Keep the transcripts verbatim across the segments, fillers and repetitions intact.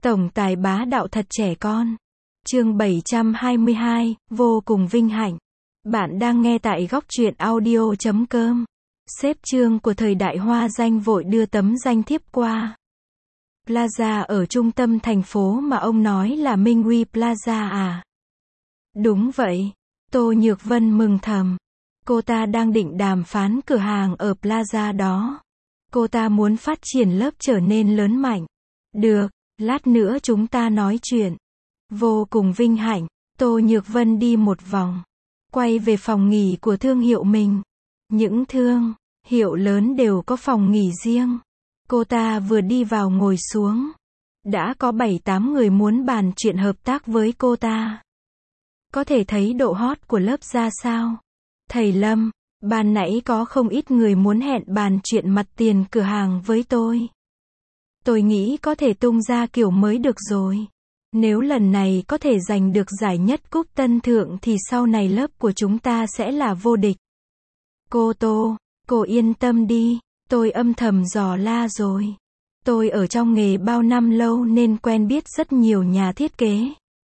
Tổng tài bá đạo thật trẻ con. Chương bảy trăm hai mươi hai, vô cùng vinh hạnh. Bạn đang nghe tại góc truyện audio chấm com. Sếp Trương của thời đại hoa danh vội đưa tấm danh thiếp qua. Plaza ở trung tâm thành phố mà ông nói là Minh Huy Plaza à? Đúng vậy. Tô Nhược Vân mừng thầm. Cô ta đang định đàm phán cửa hàng ở Plaza đó. Cô ta muốn phát triển lớp trở nên lớn mạnh. Được, lát nữa chúng ta nói chuyện. Vô cùng vinh hạnh, Tô Nhược Vân đi một vòng. Quay về phòng nghỉ của thương hiệu mình. Những thương hiệu lớn đều có phòng nghỉ riêng. Cô ta vừa đi vào ngồi xuống. Đã có bảy tám người muốn bàn chuyện hợp tác với cô ta. Có thể thấy độ hot của lớp ra sao. Thầy Lâm, ban nãy có không ít người muốn hẹn bàn chuyện mặt tiền cửa hàng với tôi. Tôi nghĩ có thể tung ra kiểu mới được rồi. Nếu lần này có thể giành được giải nhất cúp Tân Thượng thì sau này lớp của chúng ta sẽ là vô địch. Cô Tô, cô yên tâm đi, tôi âm thầm dò la rồi. Tôi ở trong nghề bao năm lâu nên quen biết rất nhiều nhà thiết kế.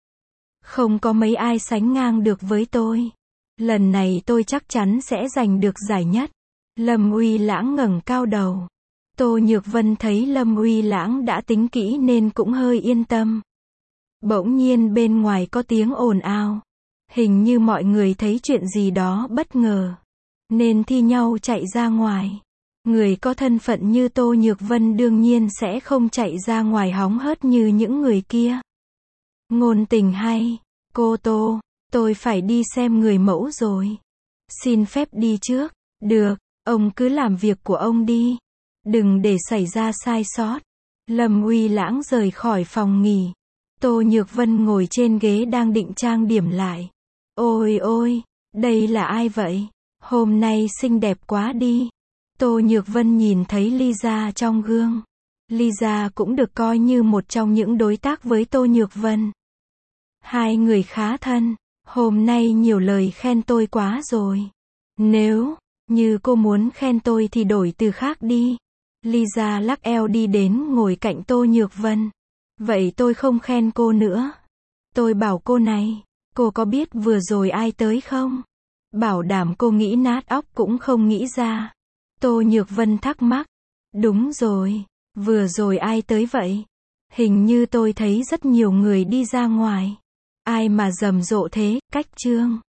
Không có mấy ai sánh ngang được với tôi. Lần này tôi chắc chắn sẽ giành được giải nhất. Lâm Uy Lãng ngẩng cao đầu. Tô Nhược Vân thấy Lâm Uy Lãng đã tính kỹ nên cũng hơi yên tâm. Bỗng nhiên bên ngoài có tiếng ồn ào. Hình như mọi người thấy chuyện gì đó bất ngờ. Nên thi nhau chạy ra ngoài. Người có thân phận như Tô Nhược Vân đương nhiên sẽ không chạy ra ngoài hóng hớt như những người kia. Ngôn tình hay. Cô Tô, tôi phải đi xem người mẫu rồi. Xin phép đi trước. Được, ông cứ làm việc của ông đi. Đừng để xảy ra sai sót. Lâm Uy Lãng rời khỏi phòng nghỉ. Tô Nhược Vân ngồi trên ghế đang định trang điểm lại. Ôi ôi, đây là ai vậy? Hôm nay xinh đẹp quá đi. Tô Nhược Vân nhìn thấy Lisa trong gương. Lisa cũng được coi như một trong những đối tác với Tô Nhược Vân. Hai người khá thân. Hôm nay nhiều lời khen tôi quá rồi. Nếu như cô muốn khen tôi thì đổi từ khác đi. Lisa lắc eo đi đến ngồi cạnh Tô Nhược Vân. Vậy tôi không khen cô nữa. Tôi bảo cô này, cô có biết vừa rồi ai tới không? Bảo đảm cô nghĩ nát óc cũng không nghĩ ra. Tô Nhược Vân thắc mắc. Đúng rồi, vừa rồi ai tới vậy? Hình như tôi thấy rất nhiều người đi ra ngoài. Ai mà rầm rộ thế, Cách Trương.